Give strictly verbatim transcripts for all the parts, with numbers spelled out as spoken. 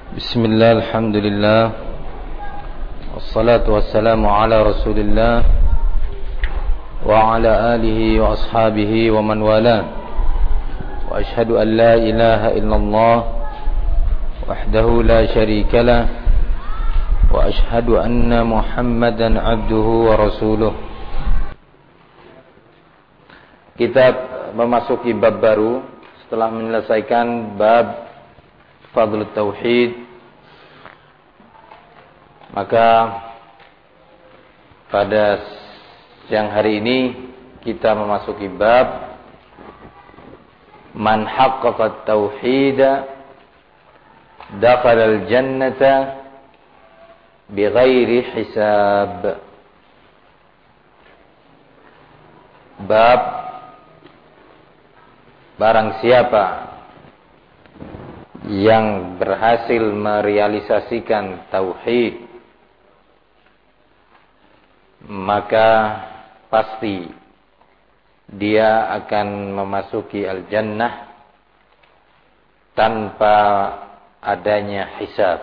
Bismillah, alhamdulillah, wassalatu wassalamu ala rasulillah wa ala alihi wa ashabihi wa man wala. Wa ashhadu an la ilaha illallah wahdahu la sharika lah, wa ashhadu anna muhammadan abduhu wa rasuluh. Kita memasuki bab baru setelah menyelesaikan bab Fadl Tauhid. Maka pada siang hari ini kita memasuki bab Man haqqaqa tauhida dakhala al-jannata bighairi hisab. Bab barang siapa yang berhasil merealisasikan tauhid, maka pasti dia akan memasuki al-jannah tanpa adanya hisab.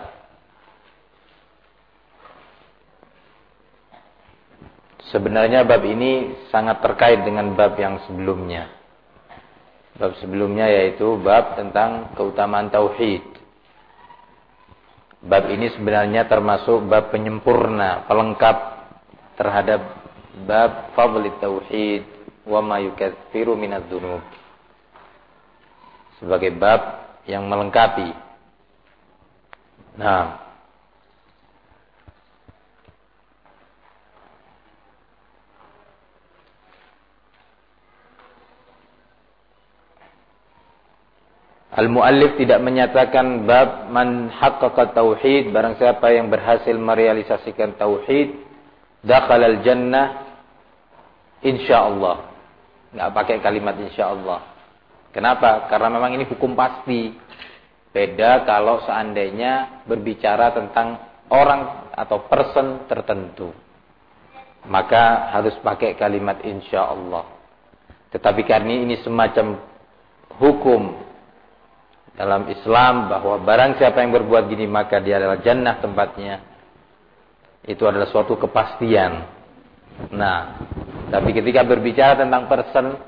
Sebenarnya bab ini sangat terkait dengan bab yang sebelumnya. Bab sebelumnya yaitu bab tentang keutamaan tauhid. Bab ini sebenarnya termasuk bab penyempurna, pelengkap terhadap bab fadli tauhid wa ma yukatsiru minadz dzunub. Sebagai bab yang melengkapi. Nah, Al-Muallif tidak menyatakan bab man haqqaqa tauhid, barang siapa yang berhasil merealisasikan tauhid dakhalal jannah insyaallah. Enggak pakai kalimat insyaallah. Kenapa? Karena memang ini hukum pasti. Beda kalau seandainya berbicara tentang orang atau person tertentu. Maka harus pakai kalimat insyaallah. Tetapi karena ini semacam hukum dalam Islam bahwa barang siapa yang berbuat gini maka dia adalah jannah tempatnya, itu adalah suatu kepastian. Nah, tapi ketika berbicara tentang person,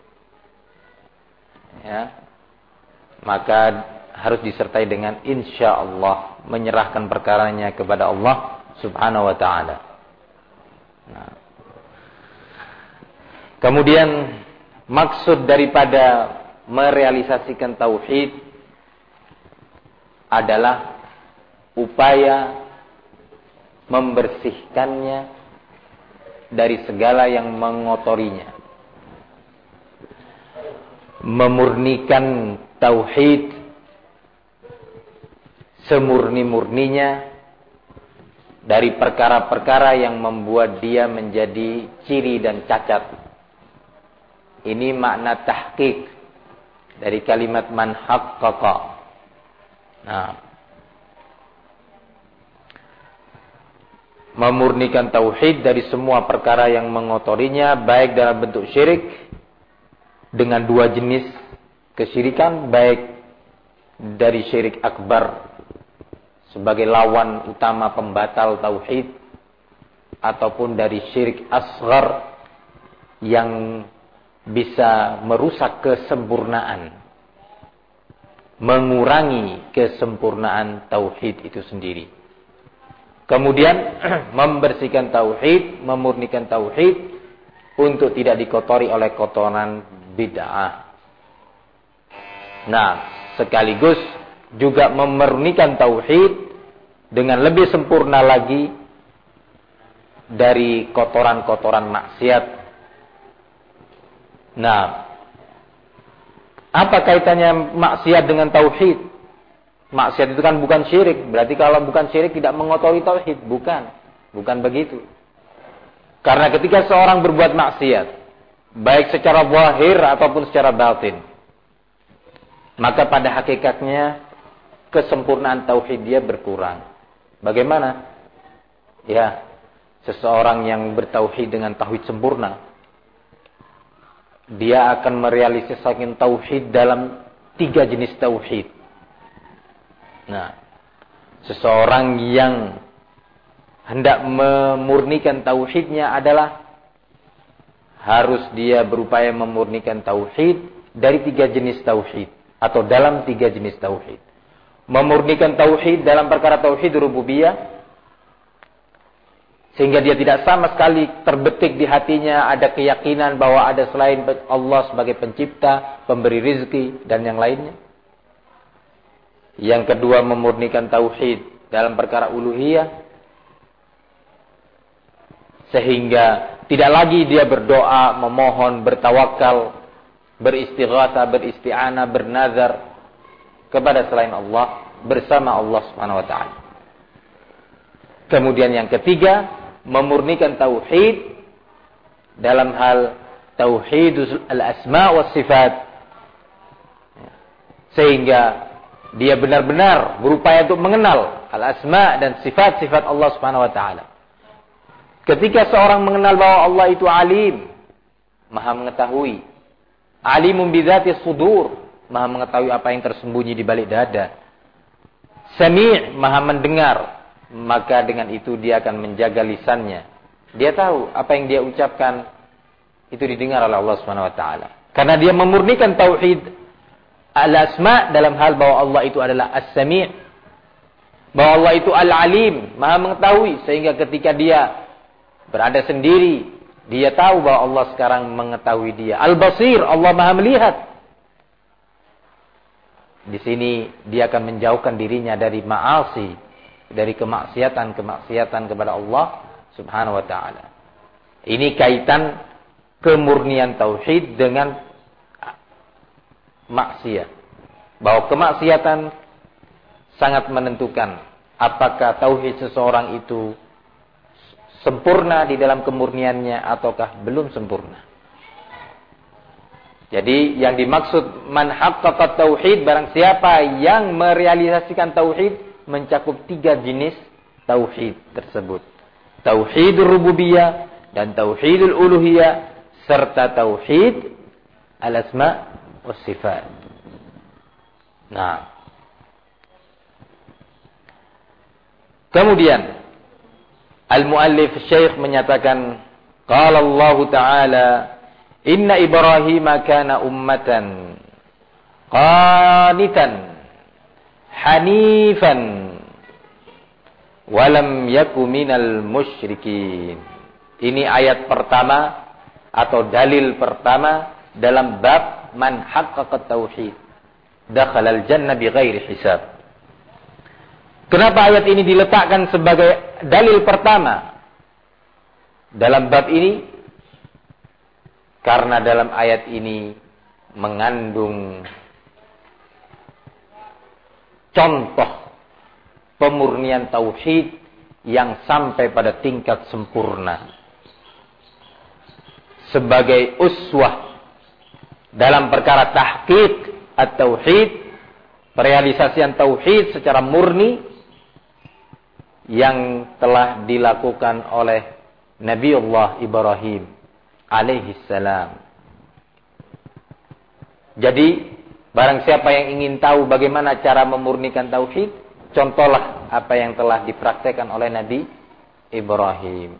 ya, maka harus disertai dengan insyaallah, menyerahkan perkaranya kepada Allah Subhanahu wa taala. Nah, kemudian maksud daripada merealisasikan tauhid adalah upaya membersihkannya dari segala yang mengotorinya. Memurnikan tauhid semurni-murninya dari perkara-perkara yang membuat dia menjadi ciri dan cacat. Ini makna tahqiq dari kalimat man haqqaqa. Nah, memurnikan tauhid dari semua perkara yang mengotorinya, baik dalam bentuk syirik dengan dua jenis kesyirikan, baik dari syirik akbar sebagai lawan utama pembatal tauhid, ataupun dari syirik asghar yang bisa merusak kesempurnaan, mengurangi kesempurnaan tauhid itu sendiri. Kemudian membersihkan tauhid, memurnikan tauhid untuk tidak dikotori oleh kotoran bid'ah. Nah, sekaligus juga memurnikan tauhid dengan lebih sempurna lagi dari kotoran-kotoran maksiat. Nah, apa kaitannya maksiat dengan tauhid? Maksiat itu kan bukan syirik. Berarti kalau bukan syirik tidak mengotori tauhid. Bukan. Bukan begitu. Karena ketika seorang berbuat maksiat, baik secara zahir ataupun secara batin, maka pada hakikatnya kesempurnaan tauhid dia berkurang. Bagaimana? Ya, seseorang yang bertauhid dengan tauhid sempurna, dia akan merealisasikan tauhid dalam tiga jenis tauhid. Nah, seseorang yang hendak memurnikan tauhidnya adalah harus dia berupaya memurnikan tauhid dari tiga jenis tauhid atau dalam tiga jenis tauhid. Memurnikan tauhid dalam perkara tauhid rububiyah sehingga dia tidak sama sekali terbetik di hatinya ada keyakinan bahwa ada selain Allah sebagai pencipta, pemberi rizki, dan yang lainnya. Yang kedua, memurnikan tauhid dalam perkara uluhiyah. Sehingga tidak lagi dia berdoa, memohon, bertawakal, beristighatsah, beristi'anah, bernazar kepada selain Allah bersama Allah Subhanahu wa taala. Kemudian yang ketiga, memurnikan tauhid dalam hal tauhidul al-asma' was sifat. Sehingga dia benar-benar berupaya untuk mengenal al-asma' dan sifat-sifat Allah Subhanahu wa taala. Ketika seorang mengenal bahwa Allah itu alim, maha mengetahui. Alimun bidzati sudur, maha mengetahui apa yang tersembunyi di balik dada. Sami', maha mendengar. Maka dengan itu dia akan menjaga lisannya. Dia tahu apa yang dia ucapkan itu didengar oleh Allah Subhanahu wa taala. Karena dia memurnikan tauhid al-asma' dalam hal bahwa Allah itu adalah as-sami', bahwa Allah itu al-alim, maha mengetahui, sehingga ketika dia berada sendiri, dia tahu bahwa Allah sekarang mengetahui dia. Al-basir, Allah maha melihat. Di sini dia akan menjauhkan dirinya dari ma'asi, dari kemaksiatan-kemaksiatan kepada Allah Subhanahu wa taala. Ini kaitan kemurnian tauhid dengan maksiat. Bahwa kemaksiatan sangat menentukan apakah tauhid seseorang itu sempurna di dalam kemurniannya ataukah belum sempurna. Jadi yang dimaksud man haqqaqa tauhid, barang siapa yang merealisasikan tauhid, mencakup tiga jenis tauhid tersebut. Tauhidul rububiyah dan tauhidul uluhiyah serta tauhid al-asma' was sifat. Nah. Kemudian al-muallif Syekh menyatakan qala Allah Ta'ala inna Ibrahim kana ummatan qanitan hanifan walam yaku minal musyrikin. Ini ayat pertama atau dalil pertama dalam bab man haqqaqa tauhid dakhalal jannah bighairi hisab. Kenapa ayat ini diletakkan sebagai dalil pertama dalam bab ini? Karena dalam ayat ini mengandung contoh pemurnian tauhid yang sampai pada tingkat sempurna. Sebagai uswah dalam perkara tahqiq at-tauhid, perealisasian tauhid secara murni yang telah dilakukan oleh Nabiullah Ibrahim alaihi salam. Jadi barang siapa yang ingin tahu bagaimana cara memurnikan tauhid, contohlah apa yang telah dipraktekkan oleh Nabi Ibrahim.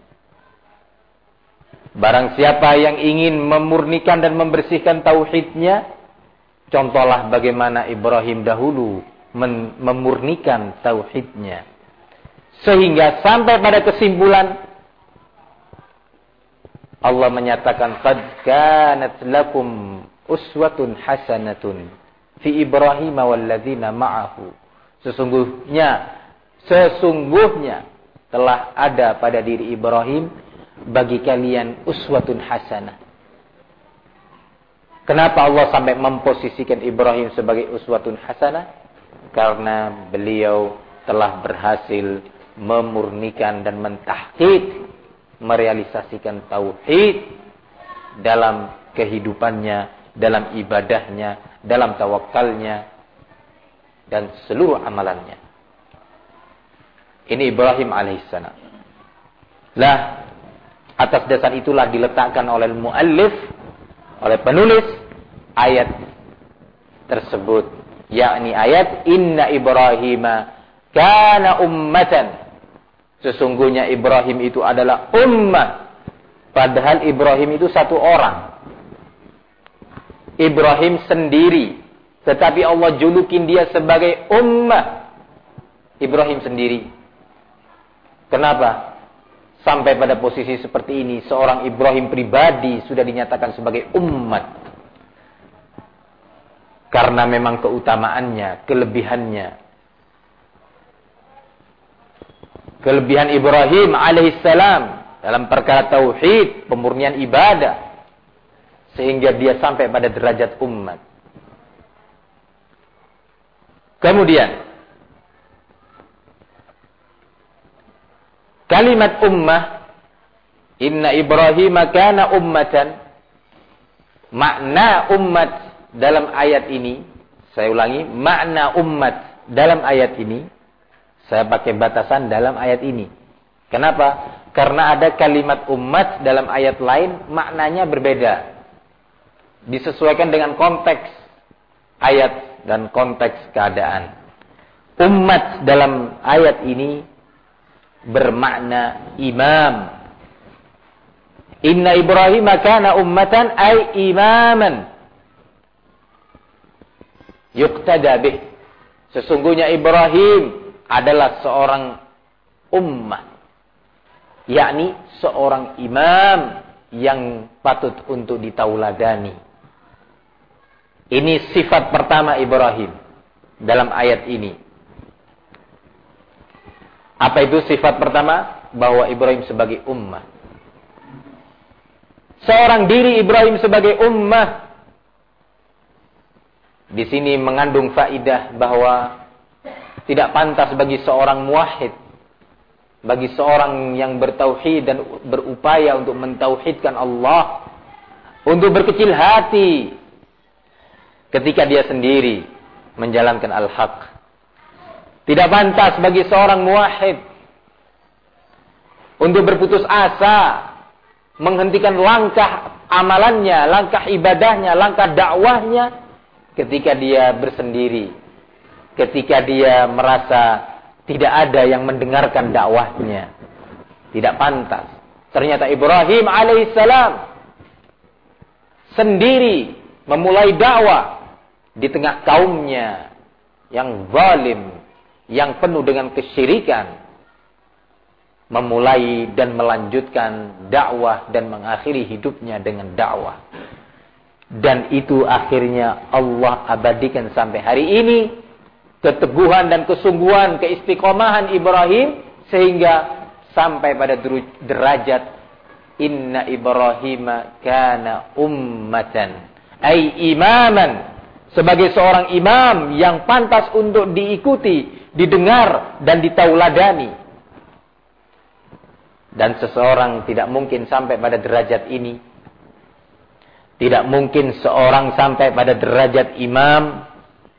Barang siapa yang ingin memurnikan dan membersihkan tauhidnya, contohlah bagaimana Ibrahim dahulu memurnikan tauhidnya. Sehingga sampai pada kesimpulan Allah menyatakan qad kanat lakum uswatun hasanatun fi Ibrahim walladzina ma'ahu. Sesungguhnya, sesungguhnya telah ada pada diri Ibrahim bagi kalian uswatun hasanah. Kenapa Allah sampai memposisikan Ibrahim sebagai uswatun hasanah? Karena beliau telah berhasil memurnikan dan mentahqiq, merealisasikan tauhid dalam kehidupannya, dalam ibadahnya, dalam tawakalnya, dan seluruh amalannya. Ini Ibrahim alaihissalam. Lah, atas dasar itulah diletakkan oleh muallif, oleh penulis ayat tersebut, yakni ayat inna Ibrahim kana ummatan. Sesungguhnya Ibrahim itu adalah ummah. Padahal Ibrahim itu satu orang. Ibrahim sendiri. Tetapi Allah julukin dia sebagai ummah. Ibrahim sendiri. Kenapa? Sampai pada posisi seperti ini, seorang Ibrahim pribadi sudah dinyatakan sebagai umat. Karena memang keutamaannya, kelebihannya. Kelebihan Ibrahim alaihissalam dalam perkara tauhid, pemurnian ibadah, sehingga dia sampai pada derajat umat. Kemudian kalimat ummah, inna Ibrahim kana ummatan, makna umat dalam ayat ini, saya ulangi, makna umat dalam ayat ini, saya pakai batasan dalam ayat ini. Kenapa? Karena ada kalimat umat dalam ayat lain, maknanya berbeda. Disesuaikan dengan konteks ayat dan konteks keadaan. Umat dalam ayat ini bermakna imam. Inna Ibrahim kana ummatan ay imaman yuqtada bih. Sesungguhnya Ibrahim adalah seorang ummah, yakni seorang imam yang patut untuk ditauladani. Ini sifat pertama Ibrahim dalam ayat ini. Apa itu sifat pertama? Bahwa Ibrahim sebagai ummah. Seorang diri Ibrahim sebagai ummah. Di sini mengandung faidah bahwa tidak pantas bagi seorang muwahhid, bagi seorang yang bertauhid dan berupaya untuk mentauhidkan Allah, untuk berkecil hati ketika dia sendiri menjalankan al-haq. Tidak pantas bagi seorang muwahhid untuk berputus asa, menghentikan langkah amalannya, langkah ibadahnya, langkah dakwahnya ketika dia bersendiri. Ketika dia merasa tidak ada yang mendengarkan dakwahnya. Tidak pantas. Ternyata Ibrahim alaihissalam sendiri memulai dakwah di tengah kaumnya yang zalim, yang penuh dengan kesyirikan. Memulai dan melanjutkan dakwah dan mengakhiri hidupnya dengan dakwah. Dan itu akhirnya Allah abadikan sampai hari ini. Keteguhan dan kesungguhan, keistiqomahan Ibrahim sehingga sampai pada derajat inna Ibrahim kana ummatan ay imaman, sebagai seorang imam yang pantas untuk diikuti, didengar dan ditauladani. Dan seseorang tidak mungkin sampai pada derajat ini, tidak mungkin seorang sampai pada derajat imam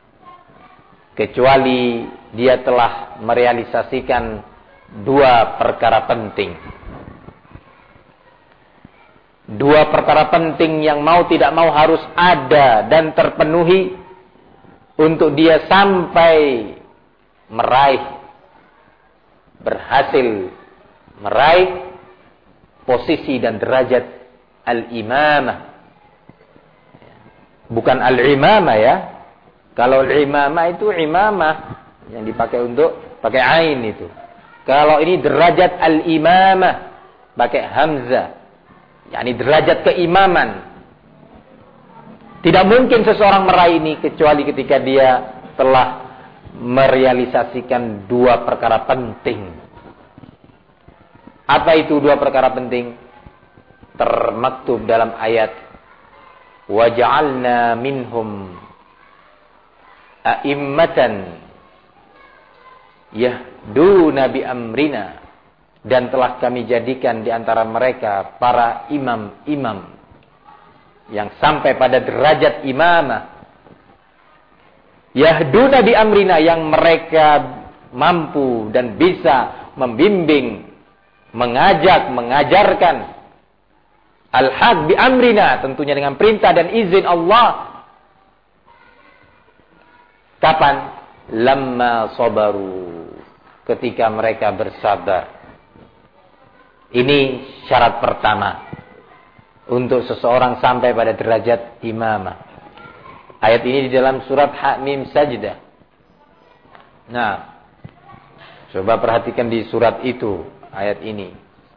kecuali dia telah merealisasikan dua perkara penting. Dua perkara penting yang mau tidak mau harus ada dan terpenuhi untuk dia sampai meraih, berhasil meraih posisi dan derajat al-imamah. Bukan al-imamah ya. Kalau imamah itu imamah yang dipakai untuk pakai ain itu. Kalau ini derajat al-imamah pakai hamzah, yakni derajat keimaman. Tidak mungkin seseorang meraih ini kecuali ketika dia telah merealisasikan dua perkara penting. Apa itu dua perkara penting? Termaktub dalam ayat waja'alna minhum a'immatan yahduna bi amrina, dan telah kami jadikan di antara mereka para imam-imam yang sampai pada derajat imamah, yahduna bi amrina, yang mereka mampu dan bisa membimbing, mengajak, mengajarkan al-haq bi amrina, tentunya dengan perintah dan izin Allah. Kapan? Lamma sabaru, ketika mereka bersabar. Ini syarat pertama untuk seseorang sampai pada derajat imamah. Ayat ini di dalam surat Hamim Sajdah. Nah, coba perhatikan di surat itu, ayat ini.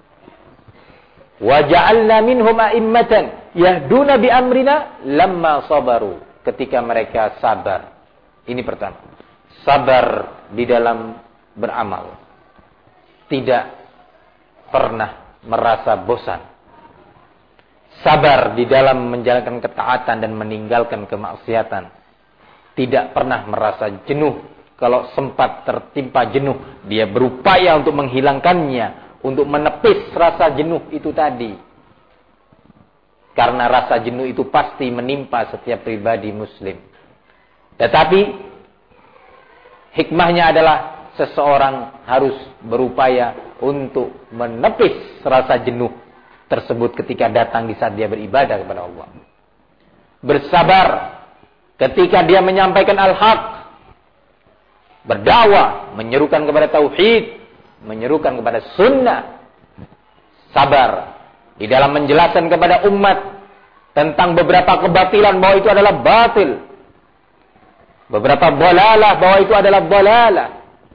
Wa ja'alna minhum a'immatan yahduna bi amrina lamma sabaru. Ketika mereka sabar. Ini pertama. Sabar di dalam beramal. Tidak pernah merasa bosan. Sabar di dalam menjalankan ketaatan dan meninggalkan kemaksiatan. Tidak pernah merasa jenuh. Kalau sempat tertimpa jenuh, dia berupaya untuk menghilangkannya, untuk menepis rasa jenuh itu tadi. Karena rasa jenuh itu pasti menimpa setiap pribadi muslim. Tetapi hikmahnya adalah seseorang harus berupaya untuk menepis rasa jenuh tersebut ketika datang di saat dia beribadah kepada Allah. Bersabar ketika dia menyampaikan al-haq. Berdakwah, menyerukan kepada tauhid, menyerukan kepada sunnah. Sabar di dalam menjelaskan kepada umat tentang beberapa kebatilan bahwa itu adalah batil. Beberapa dalalah bahwa itu adalah dalalah.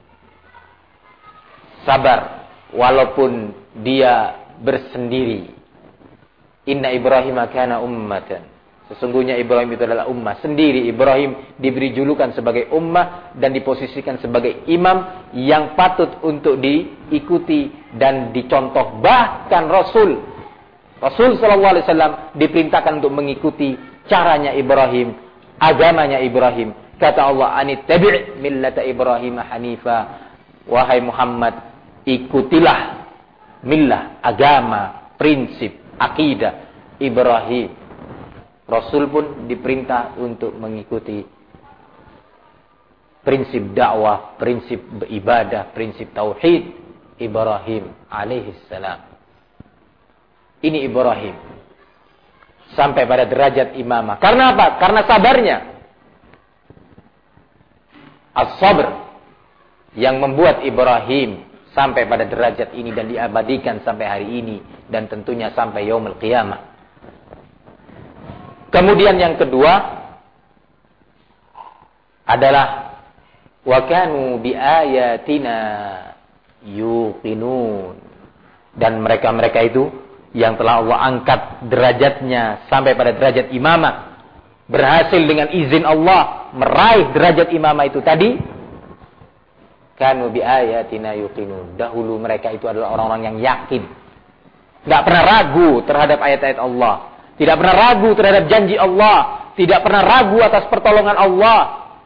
Sabar walaupun dia bersendiri. Inna Ibrahim kana ummatan. Sesungguhnya Ibrahim itu adalah ummah. Sendiri Ibrahim diberi julukan sebagai ummah dan diposisikan sebagai imam yang patut untuk diikuti dan dicontoh. Bahkan Rasul Rasul sallallahu alaihi wasallam diperintahkan untuk mengikuti caranya Ibrahim, agamanya Ibrahim. Kata Allah, "Anittabi' millata Ibrahim hanifa." Wahai Muhammad, ikutilah millah, agama, prinsip, akidah Ibrahim. Rasul pun diperintah untuk mengikuti prinsip dakwah, prinsip beribadah, prinsip tauhid Ibrahim alaihissalam. Ini Ibrahim sampai pada derajat imamah. Karena apa? Karena sabarnya. As-sabr yang membuat Ibrahim sampai pada derajat ini dan diabadikan sampai hari ini dan tentunya sampai yaumul qiyamah. Kemudian yang kedua adalah wa kanu bi ayatina yuqinun, dan mereka-mereka itu yang telah Allah angkat derajatnya sampai pada derajat imamah, berhasil dengan izin Allah meraih derajat imamah itu tadi. Kanu bi ayatina yuqinun, dahulu mereka itu adalah orang-orang yang yakin, tidak pernah ragu terhadap ayat-ayat Allah. Tidak pernah ragu terhadap janji Allah. Tidak pernah ragu atas pertolongan Allah.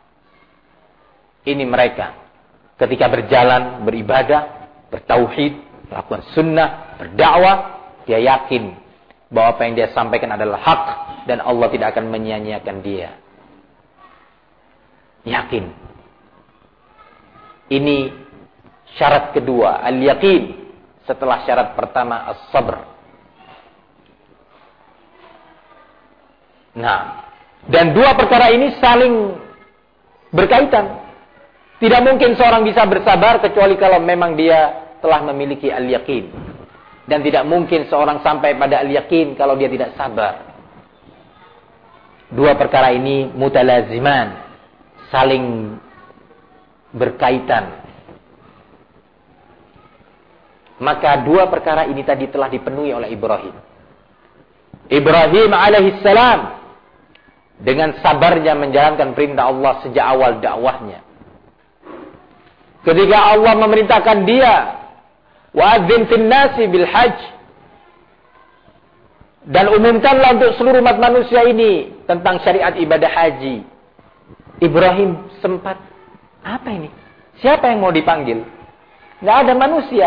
Ini mereka. Ketika berjalan, beribadah, bertauhid, melakukan sunnah, berdakwah, dia yakin bahwa apa yang dia sampaikan adalah hak dan Allah tidak akan menyia-nyiakan dia. Yakin. Ini syarat kedua, al-yaqin. Setelah syarat pertama, as-sabr. Nah, dan dua perkara ini saling berkaitan. Tidak mungkin seorang bisa bersabar kecuali kalau memang dia telah memiliki al-yaqin. Dan tidak mungkin seorang sampai pada al-yaqin kalau dia tidak sabar. Dua perkara ini mutalaziman, saling berkaitan. Maka dua perkara ini tadi telah dipenuhi oleh Ibrahim. Ibrahim alaihissalam dengan sabarnya menjalankan perintah Allah sejak awal dakwahnya. Ketika Allah memerintahkan dia, wa'adzin fin nasi bil hajj, dan umumkanlah untuk seluruh umat manusia ini tentang syariat ibadah haji. Ibrahim sempat, apa ini? Siapa yang mau dipanggil? Tidak ada manusia.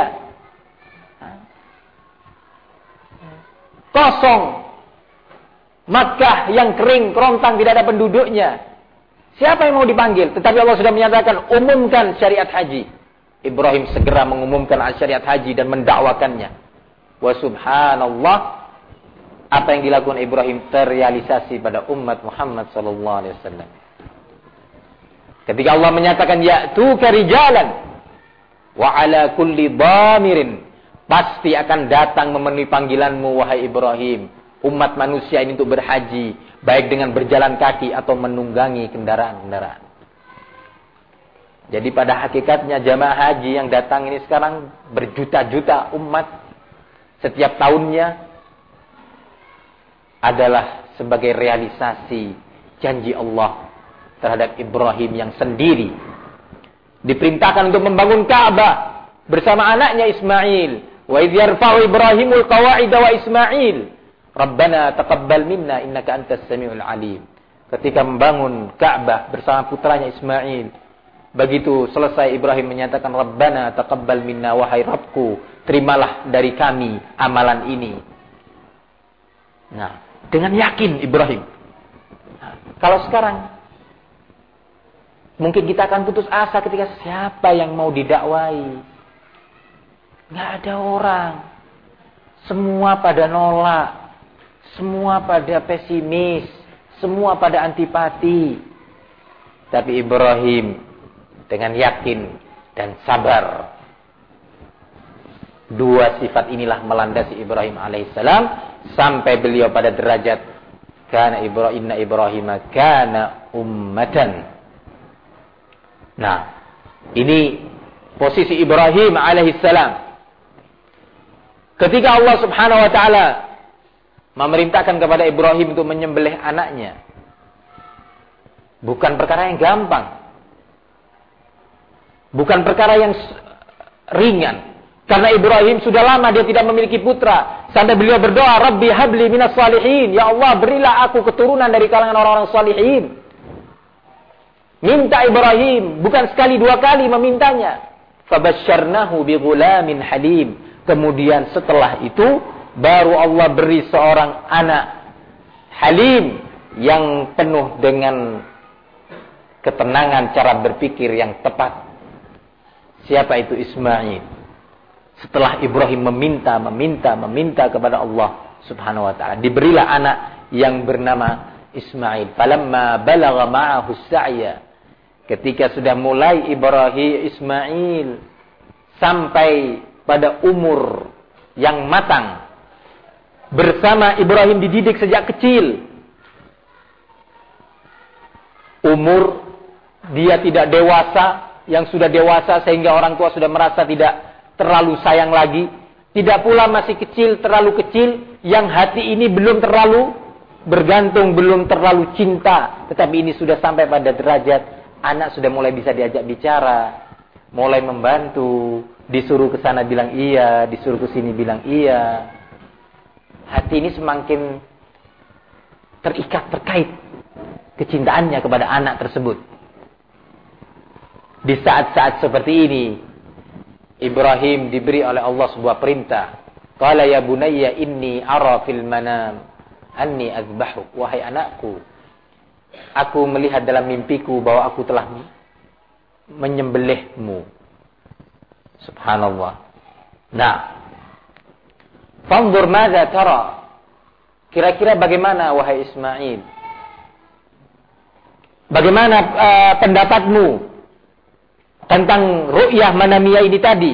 Kosong. Makkah yang kering, kerontang, tidak ada penduduknya. Siapa yang mau dipanggil? Tetapi Allah sudah menyatakan, umumkan syariat haji. Ibrahim segera mengumumkan syariat haji dan mendakwakannya. Wa subhanallah, apa yang dilakukan Ibrahim terrealisasi pada umat Muhammad sallallahu alaihi wasallam. Ketika Allah menyatakan, ya'tuka rijalan, wa ala kulli dhamirin, pasti akan datang memenuhi panggilanmu wahai Ibrahim. Umat manusia ini untuk berhaji, baik dengan berjalan kaki atau menunggangi kendaraan-kendaraan. Jadi pada hakikatnya jamaah haji yang datang ini sekarang berjuta-juta umat setiap tahunnya adalah sebagai realisasi janji Allah terhadap Ibrahim yang sendiri diperintahkan untuk membangun Ka'bah bersama anaknya Ismail. Wa idh yarfa'u Ibrahimul qawa'ida wa Ismail Rabbana taqabbal minna innaka antas samiul alim. Ketika membangun Ka'bah bersama putranya Ismail, begitu selesai Ibrahim menyatakan Rabbana taqabbal minna, wahai Rabbku, terimalah dari kami amalan ini. Nah, dengan yakin Ibrahim. Nah, kalau sekarang mungkin kita akan putus asa ketika siapa yang mau didakwai. Nggak ada orang. Semua pada nolak. Semua pada pesimis. Semua pada antipati. Tapi Ibrahim dengan yakin dan sabar. Dua sifat inilah melandasi Ibrahim alaihissalam sampai beliau pada derajat kana Ibrahim inna Ibrahim kana ummatan. Nah, ini posisi Ibrahim alaihissalam. Ketika Allah Subhanahu wa taala memerintahkan kepada Ibrahim untuk menyembelih anaknya, bukan perkara yang gampang. Bukan perkara yang ringan. Karena Ibrahim sudah lama dia tidak memiliki putra. Sampai beliau berdoa, Rabbi habli minas salihin. Ya Allah, berilah aku keturunan dari kalangan orang-orang salihin. Minta Ibrahim. Bukan sekali dua kali memintanya. Fabasyarnahu bighulamin halim. Kemudian setelah itu, baru Allah beri seorang anak halim. Yang penuh dengan ketenangan cara berpikir yang tepat. Siapa itu Ismail? Setelah Ibrahim meminta, meminta, meminta kepada Allah Subhanahu wa ta'ala, diberilah anak yang bernama Ismail. Falamma balagha ma'ahu as-sa'ya. Ketika sudah mulai Ibrahim Ismail sampai pada umur yang matang, bersama Ibrahim dididik sejak kecil. Umur dia tidak dewasa, yang sudah dewasa sehingga orang tua sudah merasa tidak terlalu sayang lagi. Tidak pula masih kecil, terlalu kecil, yang hati ini belum terlalu bergantung, belum terlalu cinta. Tetapi ini sudah sampai pada derajat anak sudah mulai bisa diajak bicara, mulai membantu, disuruh ke sana bilang iya, disuruh ke sini bilang iya. Hati ini semakin terikat, terkait kecintaannya kepada anak tersebut. Di saat-saat seperti ini, Ibrahim diberi oleh Allah sebuah perintah. Qala ya bunayya inni ara fil manam anni azbahuk. Wahai anakku, aku melihat dalam mimpiku bahwa aku telah menyembelihmu. Subhanallah. Nah, fanzur madza tara. Kira-kira bagaimana wahai Ismail? Bagaimana uh, pendapatmu tentang ru'yah manamiyah ini tadi?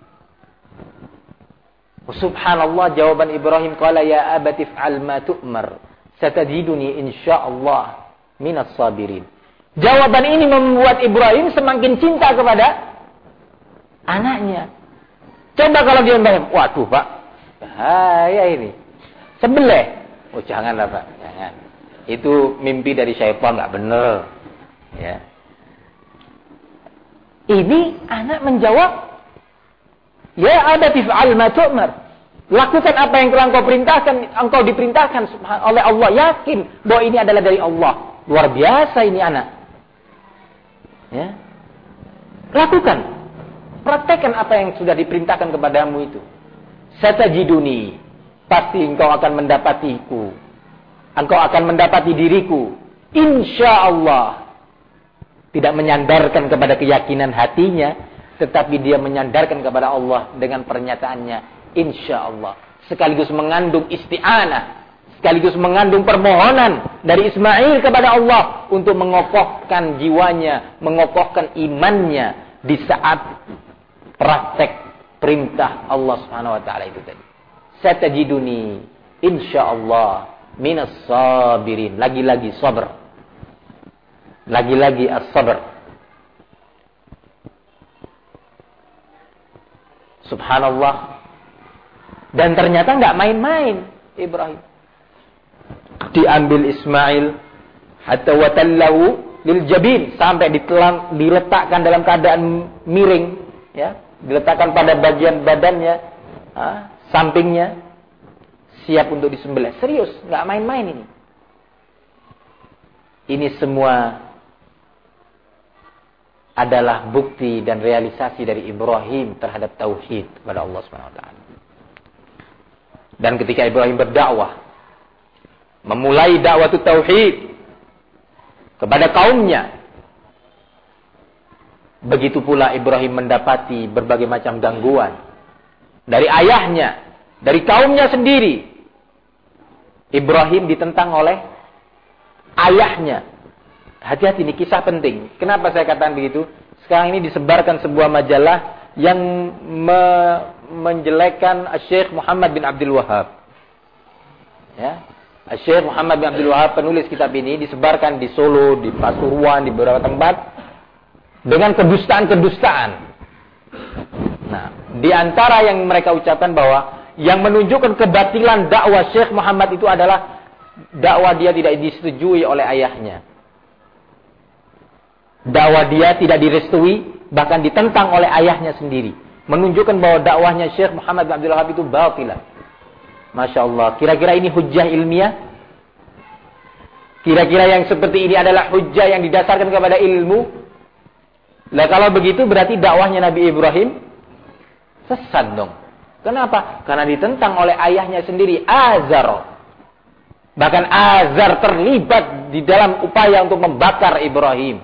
Subhanallah, jawaban Ibrahim, qala ya abati fa'al ma tu'mar satajiduni insyaallah minas sabirin. Jawaban ini membuat Ibrahim semakin cinta kepada anaknya. Coba kalau dia membayang, waduh Pak, bahaya ini, sembelih. Oh janganlah Pak, jangan. Itu mimpi dari syaitan, enggak benar. Ya. Ini anak menjawab, ya abati fa'al ma tu'mar. Lakukan apa yang telah engkau perintahkan, engkau diperintahkan oleh Allah. Yakin bahwa ini adalah dari Allah. Luar biasa ini anak. Ya. Lakukan. Praktekkan apa yang sudah diperintahkan kepadamu itu. Satajiduni. Pasti engkau akan mendapatiku. Engkau akan mendapati diriku. Insyaallah. Tidak menyandarkan kepada keyakinan hatinya, tetapi dia menyandarkan kepada Allah dengan pernyataannya, insya Allah. Sekaligus mengandung isti'anah, sekaligus mengandung permohonan dari Ismail kepada Allah untuk mengokohkan jiwanya, mengokohkan imannya di saat praktek perintah Allah Subhanahu wa taala itu tadi. Satajiduni insyaallah minas sabirin. Lagi-lagi sabar. Lagi-lagi as-sabr. Subhanallah. Dan ternyata enggak main-main Ibrahim. Diambil Ismail hatta watallahu lil jabin, sampai ditelan, diletakkan dalam keadaan miring, ya, diletakkan pada bagian badannya, ha, sampingnya, siap untuk disembelih. Serius, nggak main-main ini. Ini semua adalah bukti dan realisasi dari Ibrahim terhadap tauhid kepada Allah Subhanahu wa taala. Dan ketika Ibrahim berdakwah, memulai dakwah tauhid kepada kaumnya, begitu pula Ibrahim mendapati berbagai macam gangguan dari ayahnya, dari kaumnya sendiri. Ibrahim ditentang oleh ayahnya. Hati-hati, ini kisah penting. Kenapa saya katakan begitu? Sekarang ini disebarkan sebuah majalah yang me menjelekkan Syekh Muhammad bin Abdul Wahab. Ya, Syekh Muhammad bin Abdul Wahab, penulis kitab ini, disebarkan di Solo, di Pasuruan, di beberapa tempat dengan kedustaan-kedustaan. Nah, di antara yang mereka ucapkan bahwa yang menunjukkan kebatilan dakwah Syekh Muhammad itu adalah dakwah dia tidak disetujui oleh ayahnya. Dakwah dia tidak direstui, bahkan ditentang oleh ayahnya sendiri. Menunjukkan bahwa dakwahnya Syekh Muhammad bin Abdul Wahab itu batilah. Masya Allah. Kira-kira ini hujjah ilmiah? Kira-kira yang seperti ini adalah hujjah yang didasarkan kepada ilmu? Lah kalau begitu berarti dakwahnya Nabi Ibrahim sesat dong. Kenapa? Karena ditentang oleh ayahnya sendiri, Azar. Bahkan Azar terlibat di dalam upaya untuk membakar Ibrahim.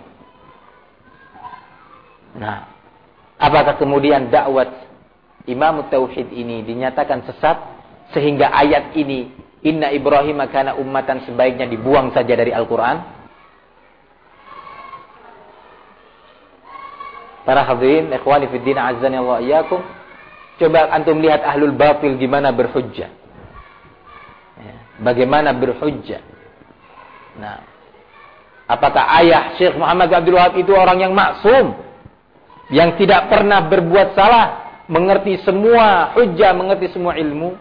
Nah, apakah kemudian dakwah Imam Tauhid ini dinyatakan sesat sehingga ayat ini, Inna Ibrahim kana ummatan, sebaiknya dibuang saja dari Al-Quran? Para hadirin, ikhwani fiddin, azzani Allah iyyakum, coba antum lihat ahlul batil gimana berhujjah. Ya, bagaimana berhujjah. Nah, apakah ayah Syekh Muhammad bin Abdul Wahab itu orang yang maksum, yang tidak pernah berbuat salah, mengerti semua hujjah, mengerti semua ilmu?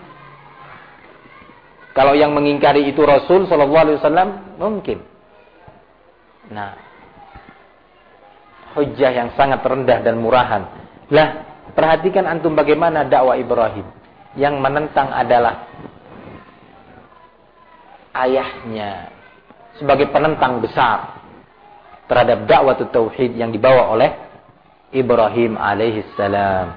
Kalau yang mengingkari itu Rasul sallallahu alaihi wasallam, mungkin. Nah, hujjah yang sangat rendah dan murahan. Lah, perhatikan antum bagaimana dakwah Ibrahim. Yang menentang adalah ayahnya sebagai penentang besar terhadap dakwah tauhid yang dibawa oleh Ibrahim alaihi salam.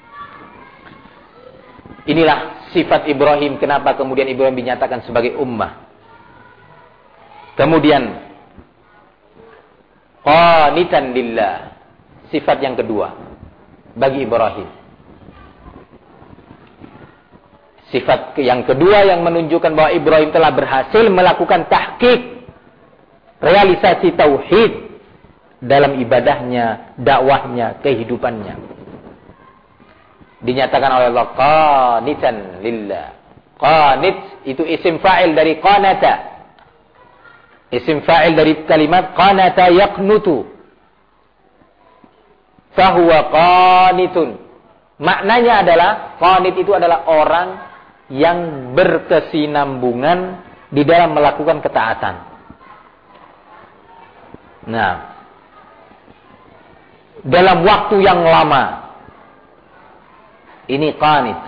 Inilah sifat Ibrahim, kenapa kemudian Ibrahim dinyatakan sebagai ummah. Kemudian qanitan lillah, sifat yang kedua bagi Ibrahim. Sifat yang kedua yang menunjukkan bahwa Ibrahim telah berhasil melakukan tahqiq, realisasi tauhid dalam ibadahnya, dakwahnya, kehidupannya. Dinyatakan oleh Allah qanitan lillah. Qanit itu isim fa'il dari qanata. Isim fa'il dari kalimat qanata yaqnutu. Fahuwa qanitun. Maknanya adalah qanit itu adalah orang yang berkesinambungan di dalam melakukan ketaatan. Nah, dalam waktu yang lama. Ini qanit.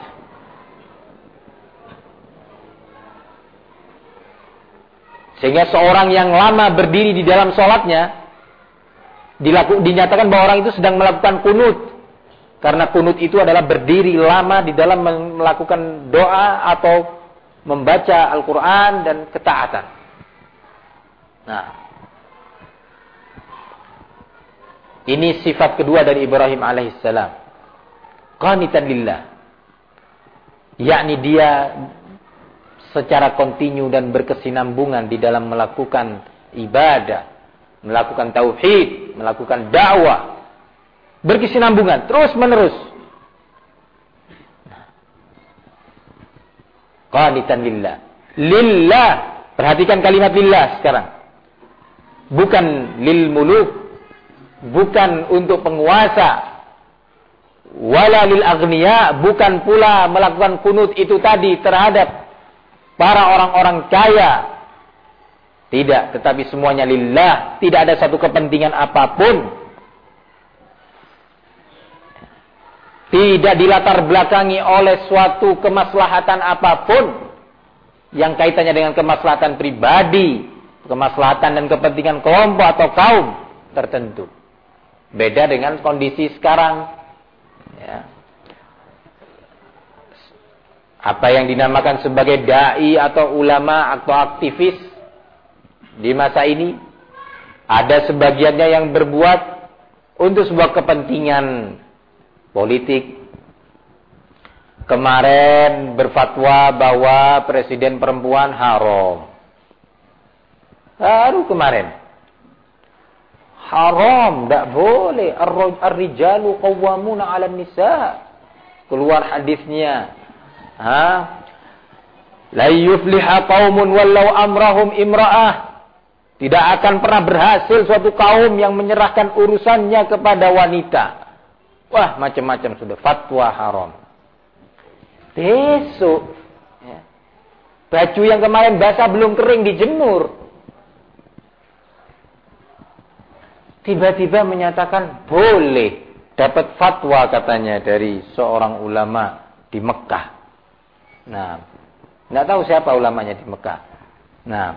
Sehingga seorang yang lama berdiri di dalam sholatnya, dilaku, dinyatakan bahwa orang itu sedang melakukan kunut. Karena kunut itu adalah berdiri lama di dalam melakukan doa atau membaca Al-Quran dan ketaatan. Nah, ini sifat kedua dari Ibrahim alaihissalam. Qanitan lillah, yakni dia secara kontinu dan berkesinambungan di dalam melakukan ibadah, melakukan tauhid, melakukan dakwah, berkesinambungan terus menerus Qanitan lillah. Lillah. Perhatikan kalimat lillah sekarang. Bukan lil muluk. Bukan untuk penguasa. Wala lil aghniya. Bukan pula melakukan kunut itu tadi terhadap para orang-orang kaya. Tidak. Tetapi semuanya lillah. Tidak ada satu kepentingan apapun. Tidak dilatar belakangi oleh suatu kemaslahatan apapun yang kaitannya dengan kemaslahatan pribadi, kemaslahatan dan kepentingan kelompok atau kaum tertentu. Beda dengan kondisi sekarang. Ya. Apa yang dinamakan sebagai dai atau ulama atau aktivis di masa ini, ada sebagiannya yang berbuat untuk sebuah kepentingan politik. Kemarin berfatwa bahwa presiden perempuan haram. Baru kemarin. Haram, tidak boleh. Ar-rijalu qawwamuna 'alan nisa. Keluar hadisnya. Ha? La yufliha qaumun wallau amrahum imra'ah. Tidak akan pernah berhasil suatu kaum yang menyerahkan urusannya kepada wanita. Wah, macam-macam sudah. Fatwa haram. Besok. Ya. Baju yang kemarin basah belum kering dijemur. Tiba-tiba menyatakan boleh. Dapat fatwa katanya dari seorang ulama di Mekah. Nah, tidak tahu siapa ulamanya di Mekah. Nah,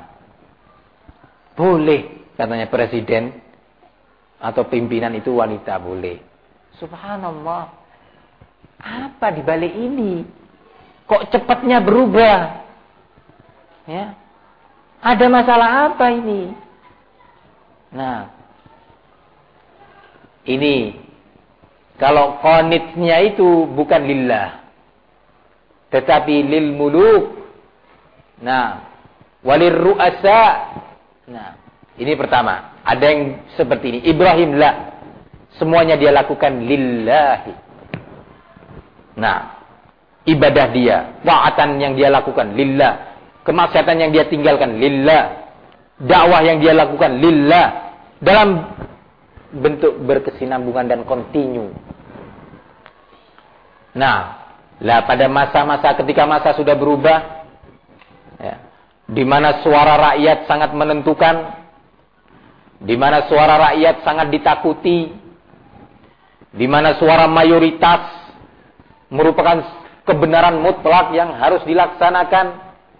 boleh katanya presiden atau pimpinan itu wanita boleh. Subhanallah. Apa di balik ini? Kok cepatnya berubah? Ya. Ada masalah apa ini? Nah. Ini kalau qanitnya itu bukan lillah. Tetapi lil muluk. Nah, walir ru'asa. Nah, ini pertama. Ada yang seperti ini. Ibrahim la. Semuanya dia lakukan lillahi. Nah, ibadah dia, taatan yang dia lakukan lillah, kemaksiatan yang dia tinggalkan lillah, dakwah yang dia lakukan lillah, dalam bentuk berkesinambungan dan kontinu. Nah, lah pada masa-masa ketika masa sudah berubah, ya, di mana suara rakyat sangat menentukan, di mana suara rakyat sangat ditakuti, di mana suara mayoritas merupakan kebenaran mutlak yang harus dilaksanakan.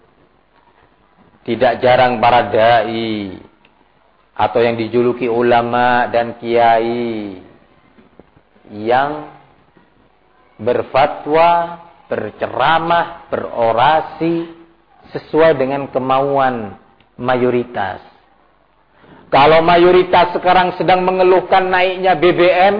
Tidak jarang para dai atau yang dijuluki ulama dan kiai yang berfatwa, berceramah, berorasi sesuai dengan kemauan mayoritas. Kalau mayoritas sekarang sedang mengeluhkan naiknya B B M,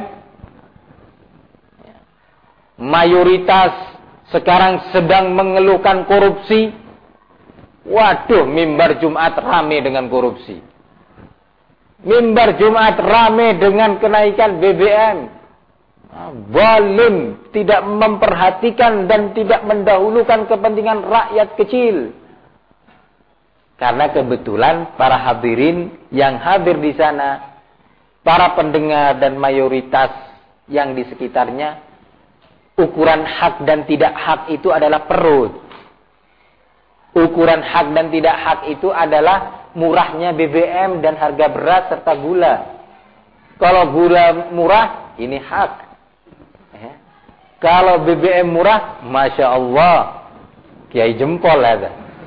mayoritas sekarang sedang mengeluhkan korupsi. Waduh, mimbar Jumat rame dengan korupsi. Mimbar Jumat rame dengan kenaikan B B M. Zalim, tidak memperhatikan dan tidak mendahulukan kepentingan rakyat kecil. Karena kebetulan para hadirin yang hadir di sana, para pendengar dan mayoritas yang di sekitarnya, ukuran hak dan tidak hak itu adalah perut. Ukuran hak dan tidak hak itu adalah murahnya B B M dan harga beras serta gula. Kalau gula murah, ini hak. Ya. Kalau B B M murah, Masya Allah, kiai jempol ada.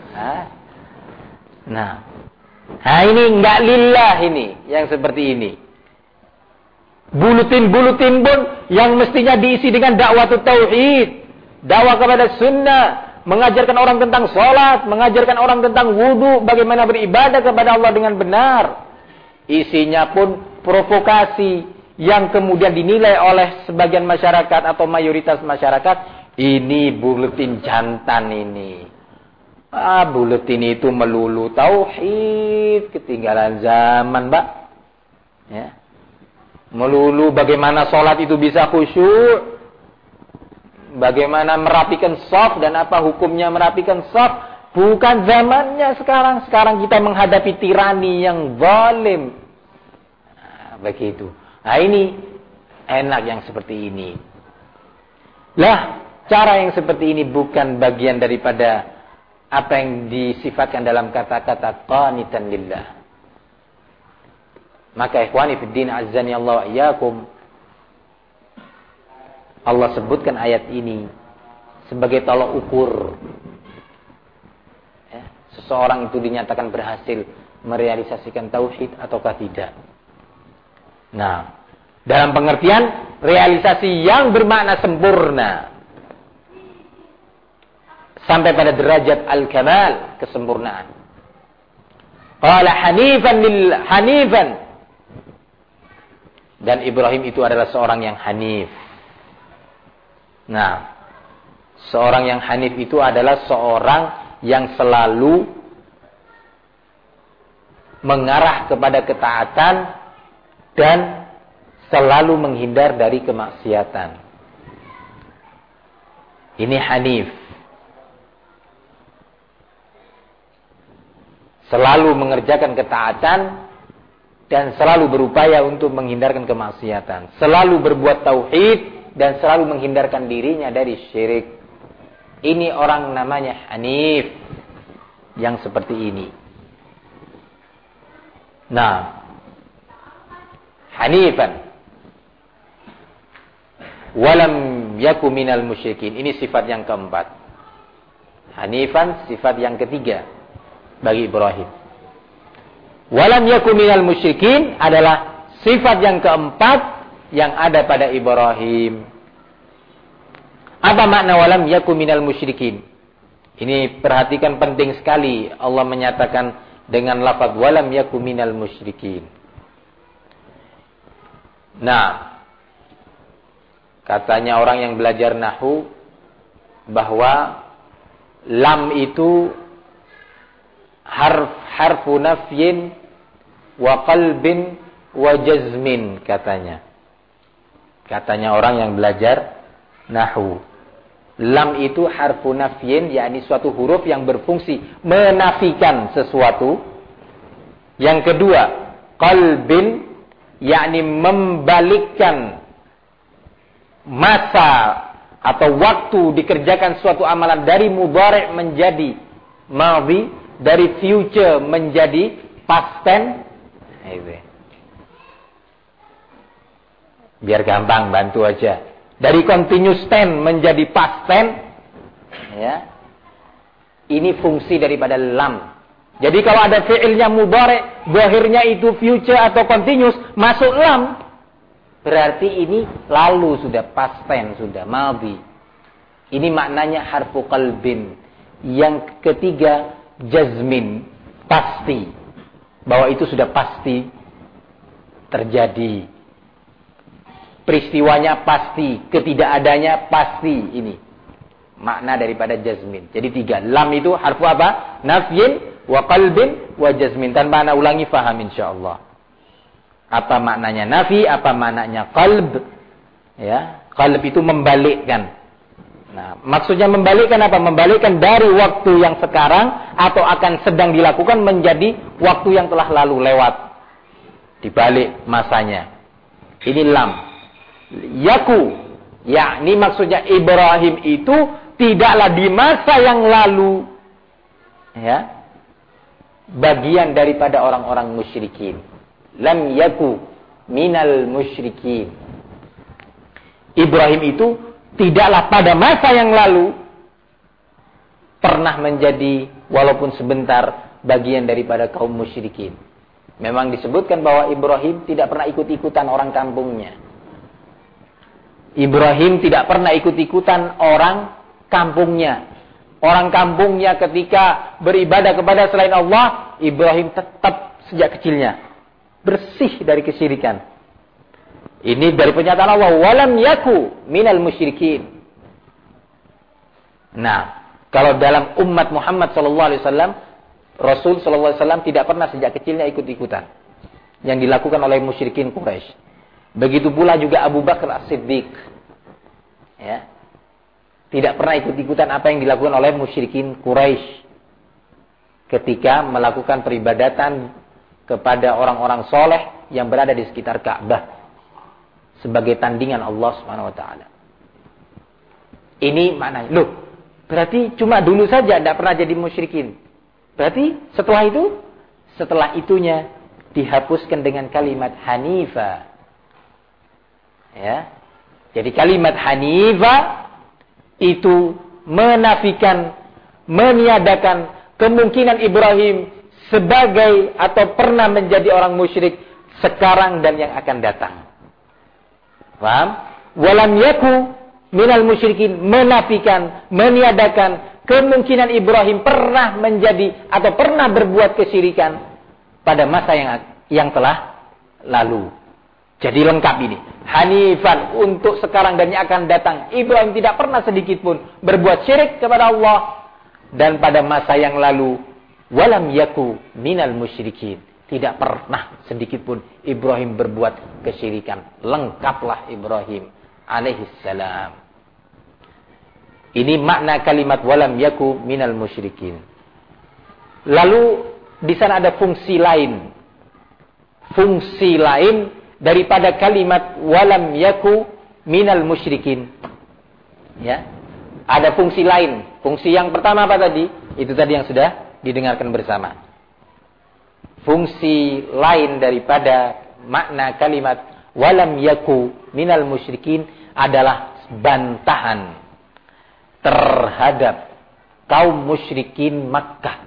Nah, nah ini enggak lillah ini, yang seperti ini. Bulutin-bulutin pun yang mestinya diisi dengan dakwah tauhid, dakwah kepada sunnah, mengajarkan orang tentang sholat, mengajarkan orang tentang wudu, bagaimana beribadah kepada Allah dengan benar. Isinya pun provokasi yang kemudian dinilai oleh sebagian masyarakat atau mayoritas masyarakat, ini buletin jantan ini. Ah, buletin itu melulu tauhid, ketinggalan zaman, Mbak. Ya. Melulu bagaimana sholat itu bisa khusyuk. bagaimana merapikan shaf dan apa hukumnya merapikan shaf. Bukan zamannya sekarang. Sekarang kita menghadapi tirani yang zalim. Nah, begitu. Nah ini enak yang seperti ini. Lah, cara yang seperti ini bukan bagian daripada apa yang disifatkan dalam kata-kata qanitan lillah. Maka ikhwani fid din azzani Allah wa iyyakum, Allah sebutkan ayat ini sebagai tolak ukur. Ya, seseorang itu dinyatakan berhasil merealisasikan tauhid ataukah tidak. Nah, dalam pengertian realisasi yang bermakna sempurna. Sampai pada derajat al-kamal, kesempurnaan. Qala hanifan lil hanifan. Dan Ibrahim itu adalah seorang yang hanif. Nah, seorang yang hanif itu adalah seorang yang selalu mengarah kepada ketaatan dan selalu menghindar dari kemaksiatan. Ini hanif. Selalu mengerjakan ketaatan dan selalu berupaya untuk menghindarkan kemaksiatan. Selalu berbuat tauhid dan selalu menghindarkan dirinya dari syirik. Ini orang namanya hanif yang seperti ini. Nah, hanifan walam yaku minal musyrikin. Ini sifat yang keempat. Hanifan sifat yang ketiga bagi Ibrahim. Walam yaku minal musyrikin adalah sifat yang keempat yang ada pada Ibrahim. Apa makna walam yaku minal musyrikin? Ini perhatikan, penting sekali Allah menyatakan dengan lafaz walam yaku minal musyrikin. Nah, katanya orang yang belajar nahwu bahwa lam itu harf harfu nafyin wa qalbin wa jazmin katanya. Katanya orang yang belajar nahwu. Lam itu harfu nafyin, yakni suatu huruf yang berfungsi menafikan sesuatu. Yang kedua, qalbin, yakni membalikkan masa atau waktu dikerjakan suatu amalan dari mudhari' menjadi madhi, dari future menjadi past tense. Biar gampang, bantu aja. Dari continuous tense menjadi past tense. Ya. Ini fungsi daripada lam. Jadi kalau ada fi'ilnya mudhari', zahirnya itu future atau continuous, masuk lam, berarti ini lalu sudah, past tense sudah, madhi. Ini maknanya harfu qalbin. Yang ketiga, jazmin, pasti. Bahwa itu sudah pasti terjadi. Peristiwanya pasti, ketidakadanya pasti. Ini makna daripada jazmin. Jadi tiga. Lam itu harfu apa? Nafyin, wa qalbin, wa jazmin. Tanpa ana ulangi, faham insyaallah. Apa maknanya nafi, apa maknanya qalb. Ya, qalb itu membalikkan. Nah, maksudnya membalikkan apa? Membalikkan dari waktu yang sekarang atau akan sedang dilakukan menjadi waktu yang telah lalu lewat. Dibalik masanya. Ini lam. Yaku, yakni maksudnya Ibrahim itu tidaklah di masa yang lalu, ya, bagian daripada orang-orang musyrikin. Lam yaku minal musyrikin. Ibrahim itu tidaklah pada masa yang lalu pernah menjadi walaupun sebentar bagian daripada kaum musyrikin. Memang disebutkan bahwa Ibrahim tidak pernah ikut-ikutan orang kampungnya. Ibrahim tidak pernah ikut-ikutan orang kampungnya. Orang kampungnya ketika beribadah kepada selain Allah, Ibrahim tetap sejak kecilnya bersih dari kesyirikan. Ini dari pernyataan Allah, walam yaku minal musyrikin. Nah, kalau dalam umat Muhammad sallallahu alaihi wasallam, Rasul sallallahu alaihi wasallam tidak pernah sejak kecilnya ikut-ikutan yang dilakukan oleh musyrikin Quraisy. Begitu pula juga Abu Bakar As-Siddiq. Ya. Tidak pernah ikut-ikutan apa yang dilakukan oleh musyrikin Quraisy ketika melakukan peribadatan kepada orang-orang soleh yang berada di sekitar Ka'bah sebagai tandingan Allah Subhanahu wa taala. Ini maknanya. Loh, berarti cuma dulu saja tidak pernah jadi musyrikin. Berarti setelah itu, setelah itunya dihapuskan dengan kalimat Hanifa. Ya. Jadi kalimat Hanifa itu menafikan, meniadakan kemungkinan Ibrahim sebagai atau pernah menjadi orang musyrik sekarang dan yang akan datang. Paham? Walam yaku minal musyrikin, menafikan, meniadakan kemungkinan Ibrahim pernah menjadi atau pernah berbuat kesyirikan pada masa yang yang telah lalu. Jadi lengkap ini. Hanifan untuk sekarang dan yang akan datang. Ibrahim tidak pernah sedikit pun berbuat syirik kepada Allah. Dan pada masa yang lalu, walam yaku minal musyrikin. Tidak pernah sedikit pun Ibrahim berbuat kesyirikan. Lengkaplah Ibrahim alaihissalam. Ini makna kalimat walam yaku minal musyrikin. Lalu di sana ada fungsi lain. Fungsi lain daripada kalimat walam yaku minal musyrikin. Ya. Ada fungsi lain. Fungsi yang pertama apa tadi? Itu tadi yang sudah didengarkan bersama. Fungsi lain daripada makna kalimat walam yaku minal musyrikin adalah bantahan terhadap kaum musyrikin Makkah.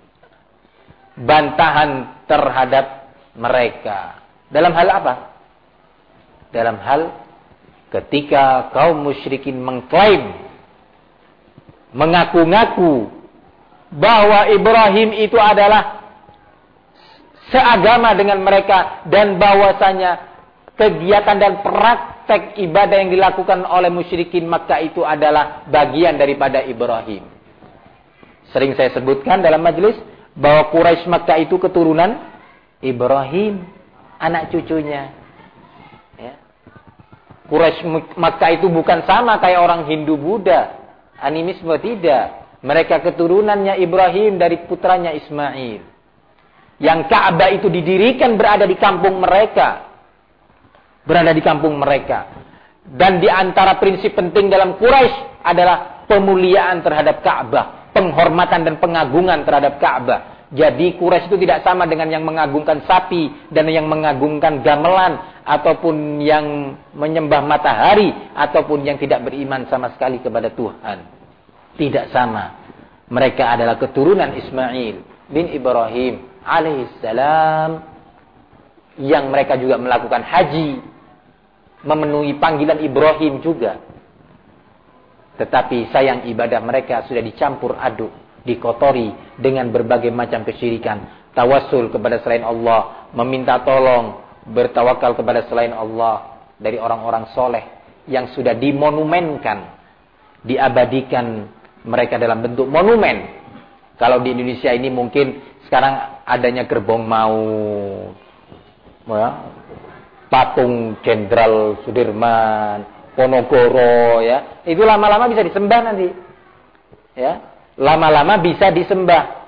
Bantahan terhadap mereka. Dalam hal apa? Dalam hal ketika kaum musyrikin mengklaim, mengaku-ngaku bahwa Ibrahim itu adalah seagama dengan mereka dan bahwasanya kegiatan dan praktek ibadah yang dilakukan oleh musyrikin Makkah itu adalah bagian daripada Ibrahim. Sering saya sebutkan dalam majelis bahwa Quraisy Makkah itu keturunan Ibrahim, anak cucunya. Ya. Quraisy Makkah itu bukan sama kayak orang Hindu Buddha, animisme, tidak. Mereka keturunannya Ibrahim dari putranya Ismail. Yang Ka'bah itu didirikan berada di kampung mereka. Berada di kampung mereka. Dan di antara prinsip penting dalam Quraisy adalah pemuliaan terhadap Ka'bah. Penghormatan dan pengagungan terhadap Ka'bah. Jadi Quraisy itu tidak sama dengan yang mengagungkan sapi dan yang mengagungkan gamelan ataupun yang menyembah matahari ataupun yang tidak beriman sama sekali kepada Tuhan. Tidak sama. Mereka adalah keturunan Ismail bin Ibrahim alaihissalam yang mereka juga melakukan haji, memenuhi panggilan Ibrahim juga. Tetapi sayang ibadah mereka sudah dicampur aduk, dikotori dengan berbagai macam kesyirikan, tawassul kepada selain Allah, meminta tolong, bertawakal kepada selain Allah dari orang-orang soleh yang sudah dimonumenkan, diabadikan mereka dalam bentuk monumen. Kalau di Indonesia ini mungkin sekarang adanya gerbong maut, ya, patung Jenderal Sudirman, Ponorogo, ya, itu lama-lama bisa disembah nanti, ya, lama-lama bisa disembah.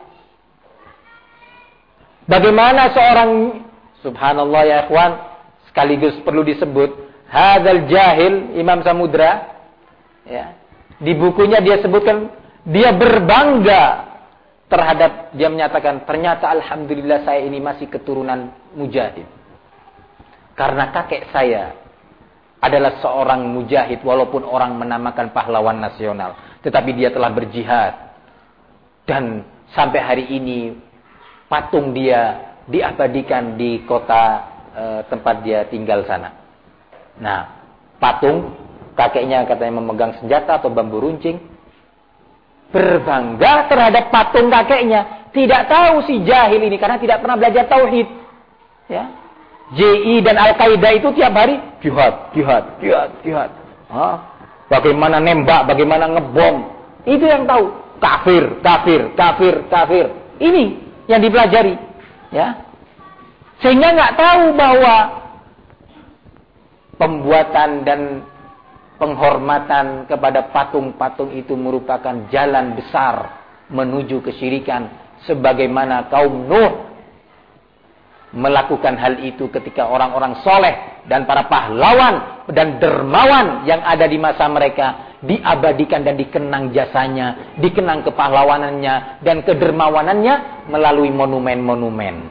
Bagaimana seorang, subhanallah ya ikhwan, sekaligus perlu disebut hadzal jahil Imam Samudra, ya, di bukunya dia sebutkan dia berbangga terhadap, dia menyatakan ternyata alhamdulillah saya ini masih keturunan mujahid. Karena kakek saya adalah seorang mujahid walaupun orang menamakan pahlawan nasional, tetapi dia telah berjihad. Dan sampai hari ini patung dia diabadikan di kota e, tempat dia tinggal sana. Nah, patung kakeknya katanya memegang senjata atau bambu runcing. Berbangga terhadap patung kakeknya. Tidak tahu si jahil ini karena tidak pernah belajar tauhid. Ya. J I dan Al-Qaeda itu tiap hari jihad, jihad, jihad, jihad. Hah? Bagaimana nembak, bagaimana ngebom. Itu yang tahu. Kafir, kafir, kafir, kafir. Ini yang dipelajari. Ya. Sehingga nggak tahu bahwa pembuatan dan penghormatan kepada patung-patung itu merupakan jalan besar menuju kesyirikan, sebagaimana kaum Nuh melakukan hal itu ketika orang-orang soleh dan para pahlawan dan dermawan yang ada di masa mereka diabadikan dan dikenang jasanya, dikenang kepahlawanannya dan kedermawanannya melalui monumen-monumen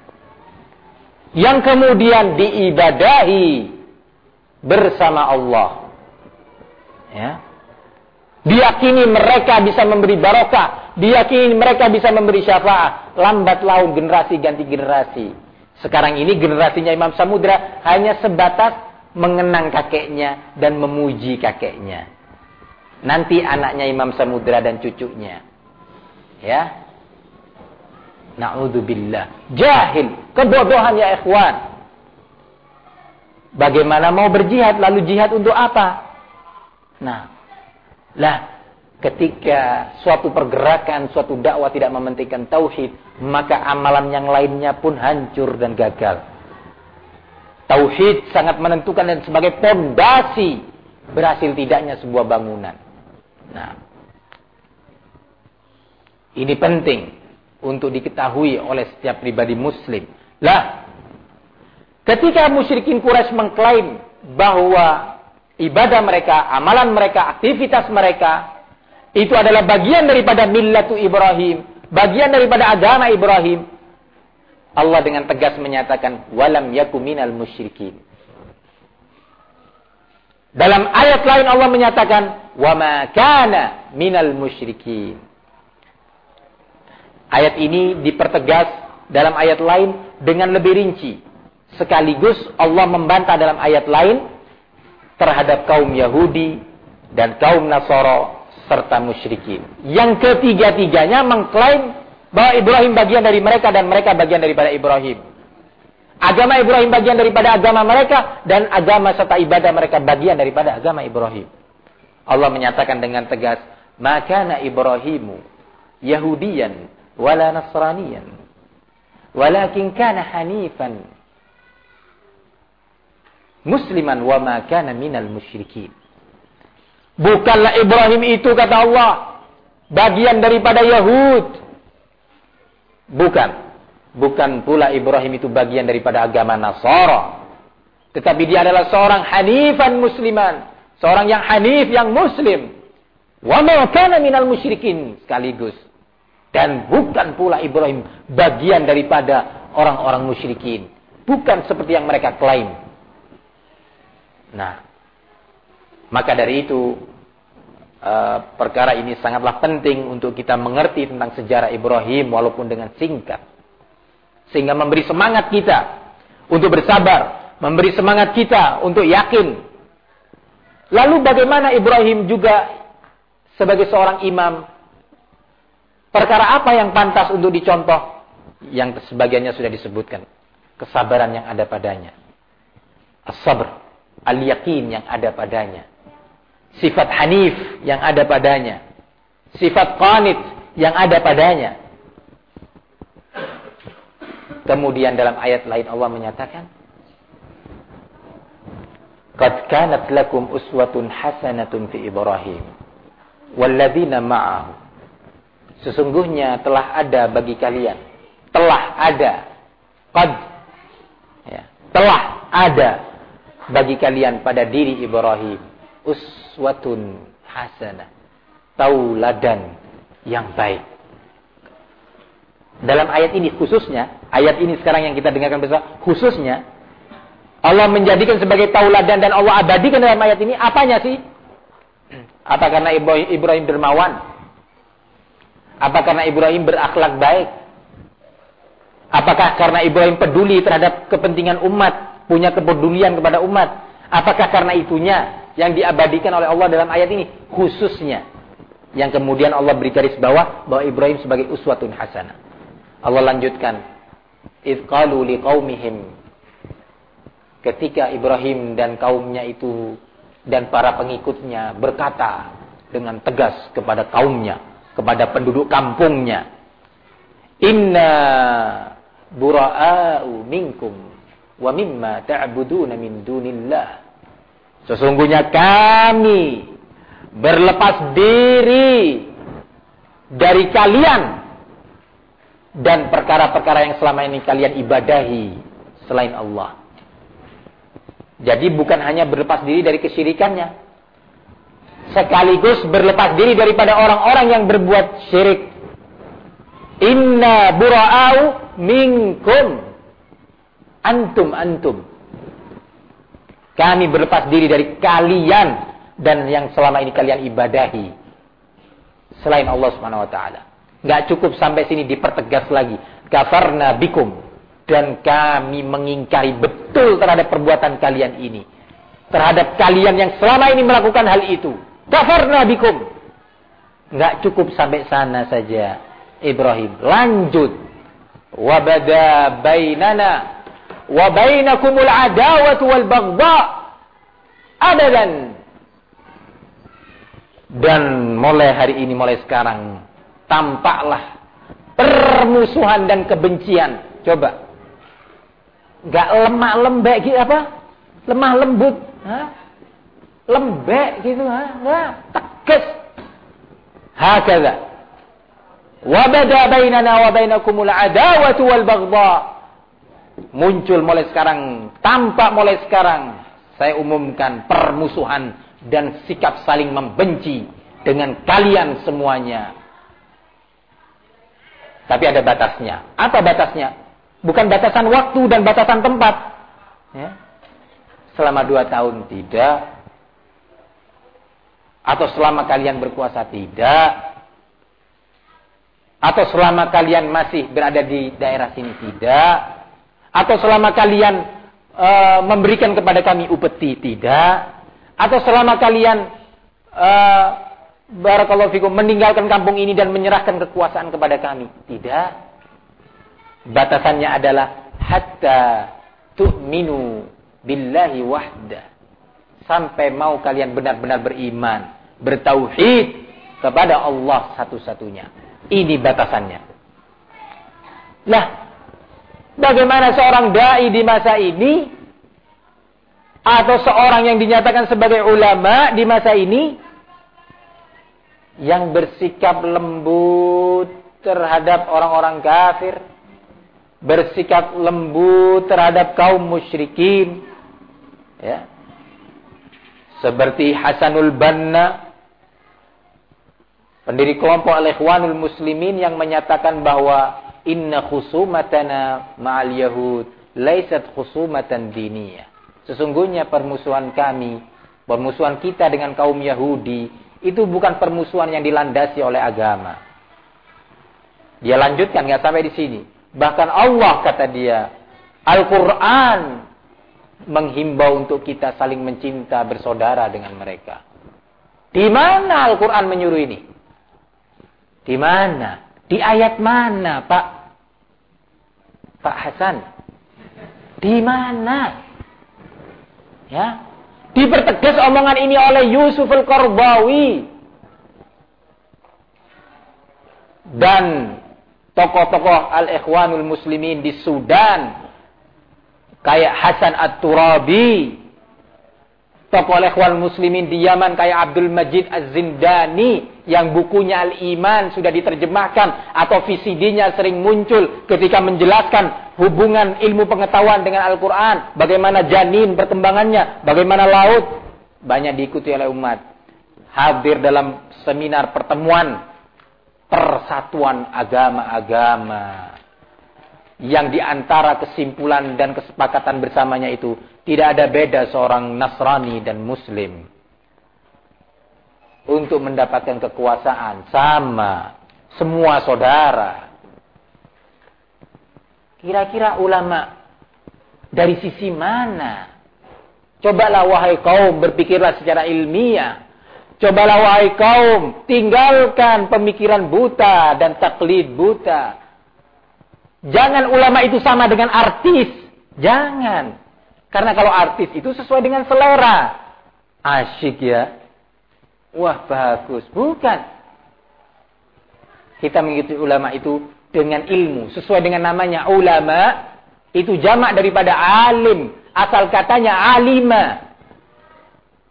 yang kemudian diibadahi bersama Allah. Ya. Diyakini mereka bisa memberi barokah, diyakini mereka bisa memberi syafaat. Lambat laun generasi ganti generasi. Sekarang ini generasinya Imam Samudra hanya sebatas mengenang kakeknya dan memuji kakeknya. Nanti anaknya Imam Samudra dan cucunya. Ya. Na'udzubillah. Jahil. Kebodohan ya ikhwan. Bagaimana mau berjihad lalu jihad untuk apa? Nah. Lah. Ketika suatu pergerakan, suatu dakwah tidak mementingkan tauhid, maka amalan yang lainnya pun hancur dan gagal. Tauhid sangat menentukan dan sebagai fondasi berhasil tidaknya sebuah bangunan. Nah, ini penting untuk diketahui oleh setiap pribadi muslim. Lah, ketika musyrikin Quraisy mengklaim bahwa ibadah mereka, amalan mereka, aktivitas mereka itu adalah bagian daripada millatu Ibrahim, bagian daripada agama Ibrahim, Allah dengan tegas menyatakan walam yaku minal musyrikin. Dalam ayat lain Allah menyatakan wa ma kana minal musyrikin. Ayat ini dipertegas dalam ayat lain dengan lebih rinci. Sekaligus Allah membantah dalam ayat lain terhadap kaum Yahudi dan kaum Nasara serta musyrikin. Yang ketiga-tiganya mengklaim bahwa Ibrahim bagian dari mereka dan mereka bagian daripada Ibrahim. Agama Ibrahim bagian daripada agama mereka dan agama serta ibadah mereka bagian daripada agama Ibrahim. Allah menyatakan dengan tegas, "Ma kana Ibrahimu Yahudiyan wala Nasraniyan, walakin kana hanifan musliman wa ma kana minal musyrikin." Bukanlah Ibrahim itu, kata Allah, bagian daripada Yahud. Bukan. Bukan pula Ibrahim itu bagian daripada agama Nasara. Tetapi dia adalah seorang hanifan musliman. Seorang yang hanif, yang muslim. Wa ma kana minal musyrikin. Sekaligus. Dan bukan pula Ibrahim bagian daripada orang-orang musyrikin. Bukan seperti yang mereka klaim. Nah, maka dari itu, uh, perkara ini sangatlah penting untuk kita mengerti tentang sejarah Ibrahim walaupun dengan singkat. Sehingga memberi semangat kita untuk bersabar. Memberi semangat kita untuk yakin. Lalu bagaimana Ibrahim juga sebagai seorang imam? Perkara apa yang pantas untuk dicontoh? Yang sebagiannya sudah disebutkan. Kesabaran yang ada padanya. As-sabr. Al-yakin yang ada padanya. Sifat hanif yang ada padanya. Sifat qanit yang ada padanya. Kemudian dalam ayat lain Allah menyatakan, "Qad kanat lakum uswatun hasanatun fi Ibrahim walladzina ma'ahu." Sesungguhnya telah ada bagi kalian, telah ada, qad, ya, telah ada bagi kalian pada diri Ibrahim uswatun hasanah, tauladan yang baik. Dalam ayat ini khususnya, ayat ini sekarang yang kita dengarkan bersama, khususnya Allah menjadikan sebagai tauladan dan Allah abadikan dalam ayat ini apanya sih? Apa karena Ibrahim, Ibrahim dermawan? Apa karena Ibrahim berakhlak baik? Apakah karena Ibrahim peduli terhadap kepentingan umat, punya kepedulian kepada umat? Apakah karena itunya yang diabadikan oleh Allah dalam ayat ini? Khususnya. Yang kemudian Allah beri garis bawah bahwa Ibrahim sebagai uswatun hasanah. Allah lanjutkan. إِذْ قَالُوا لِقَوْمِهِمْ. Ketika Ibrahim dan kaumnya itu dan para pengikutnya berkata dengan tegas kepada kaumnya, kepada penduduk kampungnya, "Inna bura'a'u minkum wa mimma ta'buduna min dunillah." Sesungguhnya kami berlepas diri dari kalian dan perkara-perkara yang selama ini kalian ibadahi selain Allah. Jadi bukan hanya berlepas diri dari kesyirikannya, sekaligus berlepas diri daripada orang-orang yang berbuat syirik. Inna bura'au minkum antum antum. Kami berlepas diri dari kalian dan yang selama ini kalian ibadahi selain Allah Subhanahu wa taala. Enggak cukup sampai sini, dipertegas lagi. Kafarna bikum, dan kami mengingkari betul terhadap perbuatan kalian ini. Terhadap kalian yang selama ini melakukan hal itu. Kafarna bikum. Enggak cukup sampai sana saja. Ibrahim lanjut. Wa bada bainana wa bainakumul adawatu wal baghdha abadan. Dan mulai hari ini, mulai sekarang, tampaklah permusuhan dan kebencian. Coba. Enggak lemah lembek gitu apa? Lemah lembut, ha? Lembek gitu, ha? Enggak, tegas. Hakadha. Wa bada bainana wa bainakumul adawatu wal baghdha. Muncul mulai sekarang, tampak mulai sekarang, saya umumkan permusuhan dan sikap saling membenci dengan kalian semuanya. Tapi ada batasnya. Apa batasnya? Bukan batasan waktu dan batasan tempat. Ya. Selama dua tahun tidak. Atau selama kalian berkuasa tidak. Atau selama kalian masih berada di daerah sini tidak. Atau selama kalian uh, memberikan kepada kami upeti tidak. Atau selama kalian uh, barakallahu fikum meninggalkan kampung ini dan menyerahkan kekuasaan kepada kami. Tidak. Batasannya adalah hatta tu'minu billahi wahda. Sampai mau kalian benar-benar beriman, bertauhid kepada Allah satu-satunya. Ini batasannya. Lah, bagaimana seorang dai di masa ini atau seorang yang dinyatakan sebagai ulama di masa ini yang bersikap lembut terhadap orang-orang kafir, bersikap lembut terhadap kaum musyrikin, ya, seperti Hasanul Banna, pendiri kelompok Al-Ikhwanul Muslimin, yang menyatakan bahwa inna khusumatana ma'al yahud laisat khusumatan diniyah. Sesungguhnya permusuhan kami, permusuhan kita dengan kaum Yahudi, itu bukan permusuhan yang dilandasi oleh agama. Dia lanjutkan, nggak sampai di sini. Bahkan Allah, kata dia, Al-Quran menghimbau untuk kita saling mencinta, bersaudara dengan mereka. Di mana Al-Quran menyuruh ini? Di mana? Di ayat mana, Pak? Pak Hasan? Di mana? Ya, dipertegas omongan ini oleh Yusuf Al-Qaradawi dan tokoh-tokoh Al-Ikhwanul Muslimin di Sudan, kayak Hasan At-Turabi, tokoh Al-Ikhwanul Muslimin di Yaman kayak Abdul Majid Az-Zindani, yang bukunya Al-Iman sudah diterjemahkan atau V C D-nya sering muncul ketika menjelaskan hubungan ilmu pengetahuan dengan Al-Quran, bagaimana janin perkembangannya, bagaimana laut, banyak diikuti oleh umat. Hadir dalam seminar pertemuan persatuan agama-agama, yang diantara kesimpulan dan kesepakatan bersamanya itu tidak ada beda seorang Nasrani dan Muslim untuk mendapatkan kekuasaan, sama, semua saudara. Kira-kira ulama dari sisi mana? Cobalah wahai kaum, berpikirlah secara ilmiah. Cobalah wahai kaum, tinggalkan pemikiran buta dan taklid buta. Jangan ulama itu sama dengan artis. Jangan. Karena kalau artis itu sesuai dengan selera. Asyik ya. Wah, bagus. Bukan. Kita mengikuti ulama itu dengan ilmu. Sesuai dengan namanya ulama. Itu jamak daripada alim. Asal katanya alima.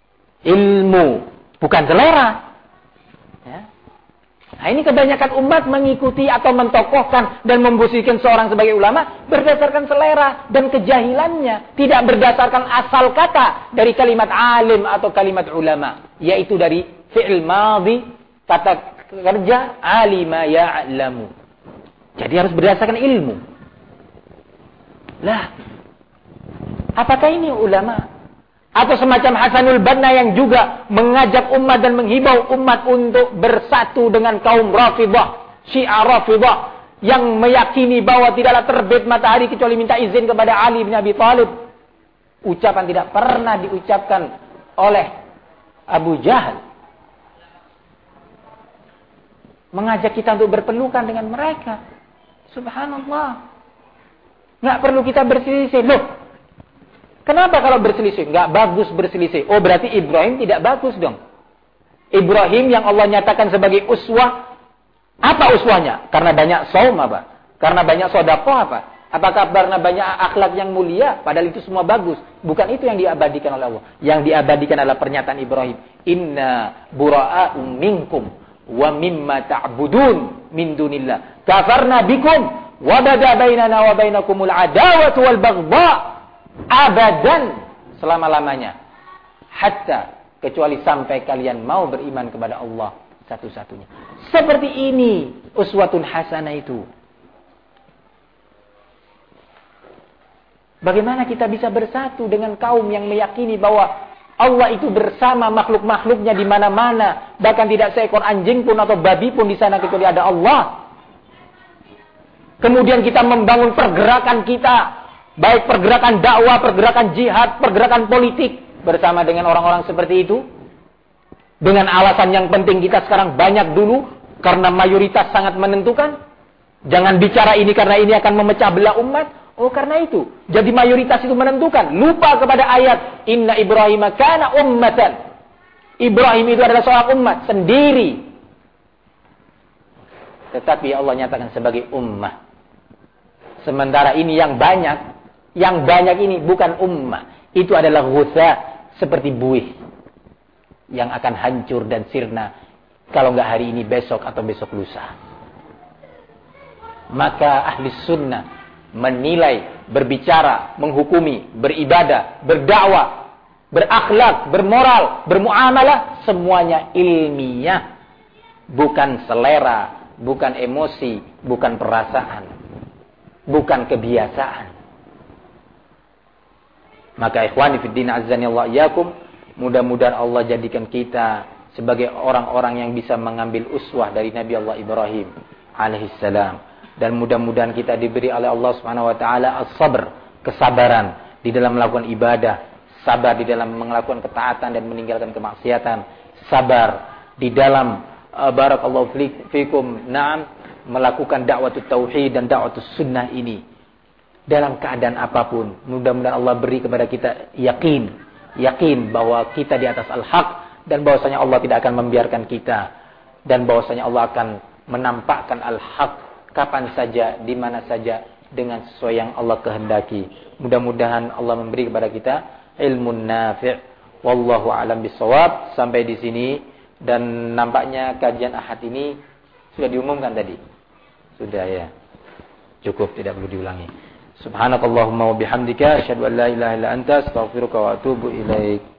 ilmu, bukan selera. Ya. Nah, ini kebanyakan umat mengikuti atau mentokohkan dan memposisikan seorang sebagai ulama berdasarkan selera dan kejahilannya, tidak berdasarkan asal kata dari kalimat alim atau kalimat ulama, yaitu dari fi'il madhi, kata kerja alima ya'lamu. Jadi harus berdasarkan ilmu. Lah, apakah ini ulama? Atau semacam Hasanul Banna yang juga mengajak umat dan menghibau umat untuk bersatu dengan kaum Rafidhah, Syiah Rafidhah, yang meyakini bahwa tidaklah terbit matahari kecuali minta izin kepada Ali bin Abi Thalib. Ucapan tidak pernah diucapkan oleh Abu Jahal. Mengajak kita untuk berpelukan dengan mereka. Subhanallah. Nggak perlu kita berselisih. Loh, kenapa kalau berselisih? Nggak bagus berselisih. Oh, berarti Ibrahim tidak bagus dong. Ibrahim yang Allah nyatakan sebagai uswah. Apa uswahnya? Karena banyak saum apa? Karena banyak sedekah apa? Apakah karena banyak akhlak yang mulia? Padahal itu semua bagus. Bukan itu yang diabadikan oleh Allah. Yang diabadikan adalah pernyataan Ibrahim. Inna bura'a'u minkum wa mimma ta'budun min dunillah. Kafarna bikum wa bada bainana wa bainakumul adawatu wal baghdha abadan, selama-lamanya, hatta, kecuali sampai kalian mau beriman kepada Allah satu-satunya. Seperti ini uswatun hasanah itu. Bagaimana kita bisa bersatu dengan kaum yang meyakini bahwa Allah itu bersama makhluk-makhluknya di mana-mana, bahkan tidak seekor anjing pun atau babi pun di sana kecuali ada Allah. Kemudian kita membangun pergerakan kita, baik pergerakan dakwah, pergerakan jihad, pergerakan politik bersama dengan orang-orang seperti itu. Dengan alasan yang penting kita sekarang banyak dulu karena mayoritas sangat menentukan. Jangan bicara ini karena ini akan memecah belah umat. Oh, karena itu. Jadi mayoritas itu menentukan. Lupa kepada ayat Inna Ibrahim kana ummatan. Ibrahim itu adalah seorang umat sendiri. Tetapi Allah nyatakan sebagai ummah. Sementara ini yang banyak, yang banyak ini bukan ummah. Itu adalah ghutha, seperti buih yang akan hancur dan sirna kalau nggak hari ini, besok atau besok lusa. Maka ahli sunnah menilai, berbicara, menghukumi, beribadah, berdakwah, berakhlak, bermoral, bermuamalah, semuanya ilmiah, bukan selera, bukan emosi, bukan perasaan, bukan kebiasaan. Maka ikhwani fiddin azzani Allah iyakum, mudah-mudahan Allah jadikan kita sebagai orang-orang yang bisa mengambil uswah dari Nabi Allah Ibrahim alaihissalam. Dan mudah-mudahan kita diberi oleh Allah Subhanahu wa taala as-sabr, kesabaran di dalam melakukan ibadah, sabar di dalam melakukan ketaatan dan meninggalkan kemaksiatan, sabar di dalam uh, barakallahu fikum, na'am, melakukan dakwah tauhid dan dakwah sunnah ini dalam keadaan apapun. Mudah-mudahan Allah beri kepada kita yakin, yakin bahwa kita di atas al-haq dan bahwasanya Allah tidak akan membiarkan kita, dan bahwasanya Allah akan menampakkan al-haq kapan saja, di mana saja, dengan sesuai yang Allah kehendaki. Mudah-mudahan Allah memberi kepada kita ilmu nafi'. Wallahu a'lam bissawab. Sampai di sini, dan nampaknya kajian Ahad ini sudah diumumkan tadi. Sudah ya. Cukup, tidak perlu diulangi. Subhanakallahumma wa bihamdika asyhadu an la ilaha illa anta astaghfiruka wa atubu ilaik.